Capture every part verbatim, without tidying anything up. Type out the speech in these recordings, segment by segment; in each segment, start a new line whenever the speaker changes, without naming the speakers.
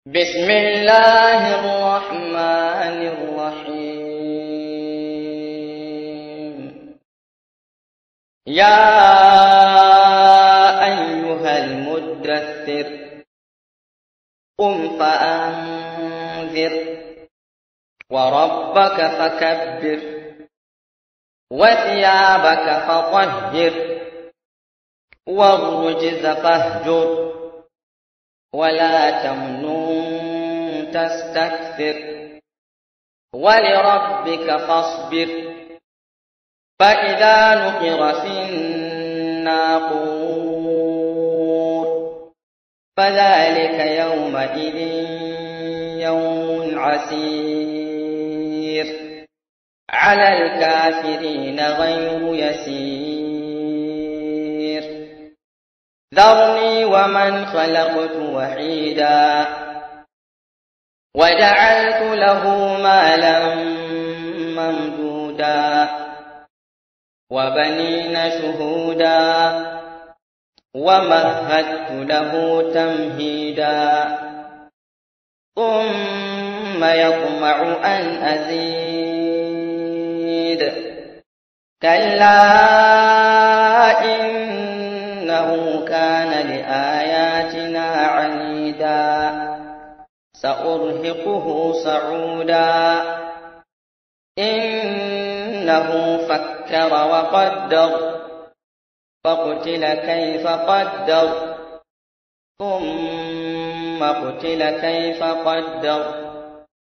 بسم الله الرحمن الرحيم. يا أيها المدثر قم فأنذر وربك فكبر وثيابك فطهر والرجز فاهجر ولا تمنن تستكثر ولربك فاصبر. فإذا نقر في الناقور فذلك يومئذ يوم عسير على الكافرين غير يسير. ذرني ومن خلقت وحيدا وجعلت له مالا ممدودا وبنين شهودا ومهدت له تمهيدا ثم يطمع أن أزيد كلا إنه كان لآياتنا عنيدا سأرهقه صعودا إنه فكر وقدر فقتل كيف قدر ثم قتل كيف قدر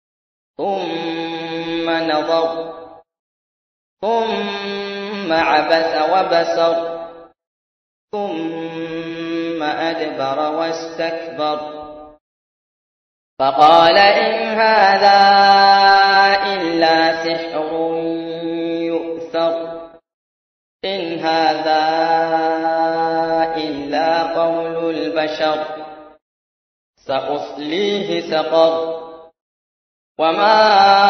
ثم نظر ثم عبس وبسر ثم أدبر واستكبر فقال إن هذا إلا سحر يؤثر إن هذا إلا قول البشر سأصليه سقر وما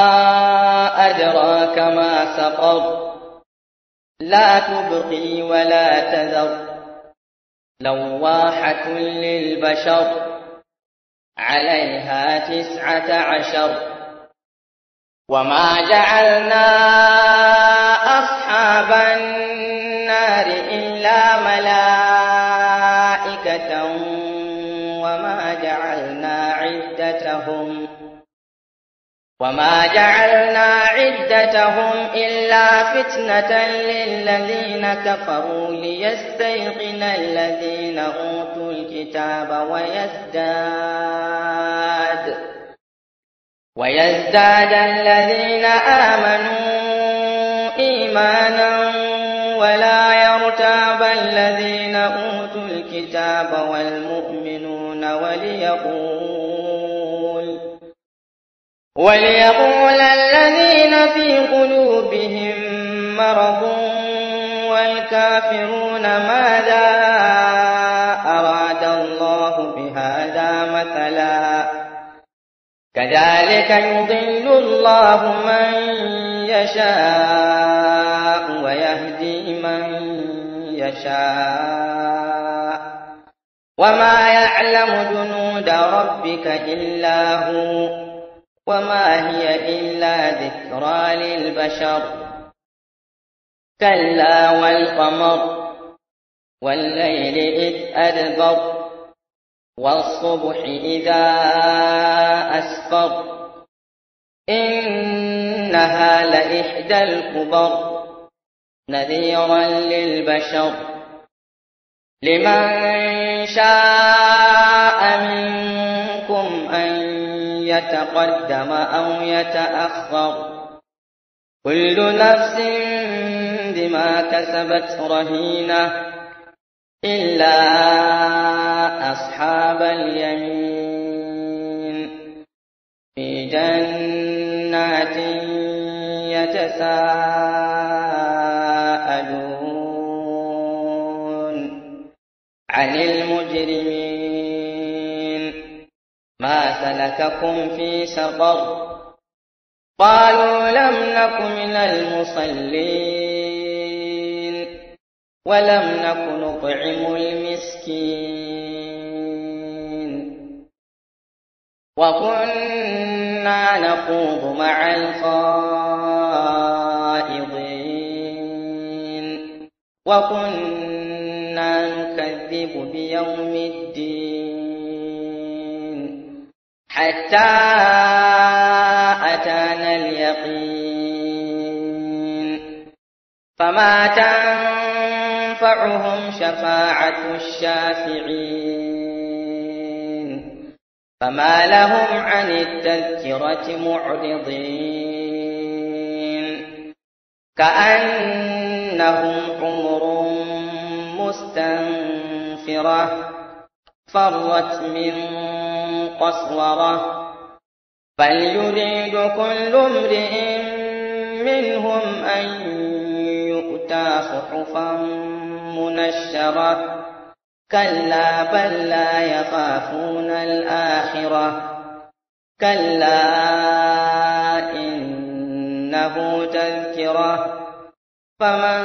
أدراك ما سقر لا تبقي ولا تذر لواحة للبشر عليها تسعة عشر. وما جعلنا أصحاب النار إلا ملائكة وما جعلنا عدتهم وما جعلنا عدتهم إلا فتنة للذين كفروا ليستيقن الذين أوتوا الكتاب ويزداد ويزداد الذين آمنوا إيمانا ولا يرتاب الذين أوتوا الكتاب والمؤمنون وليقول وليقول الذين في قلوبهم مرض والكافرون ماذا أراد الله بهذا مثلا كذلك يضل الله من يشاء ويهدي من يشاء وما يعلم جنود ربك إلا هو وما هي إلا ذكرى للبشر. كلا والقمر والليل إذ أدبر والصبح إذا أسفر إنها لإحدى الكبر نذيرا للبشر. لمن شاء منكم أن يتقدم أو يتأخر كل نفس بما كسبت رهينة إلا أصحاب اليمين في جنات يتساءلون عن المجرمين ما سلككم في سقر قالوا لم نك من المصلين ولم نك نطعم المسكين وكنا نخوض مع الخائضين وكنا نكذب بيوم الدين حتى أتانا اليقين فما تنفعهم شفاعة الشافعين فما لهم عن التذكرة معرضين كأنهم حمر مستنفرة فرت من قسورة بل يريد كل امرئ منهم أن يؤتى صحفا منشرة كلا بل لا يخافون الآخرة كلا إنه تذكرة فمن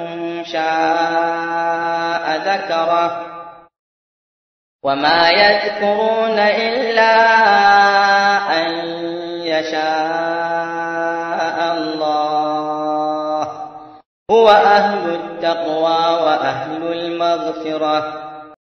شاء ذكره وما يذكرون إلا أن يشاء الله هو أهل التقوى وأهل المغفرة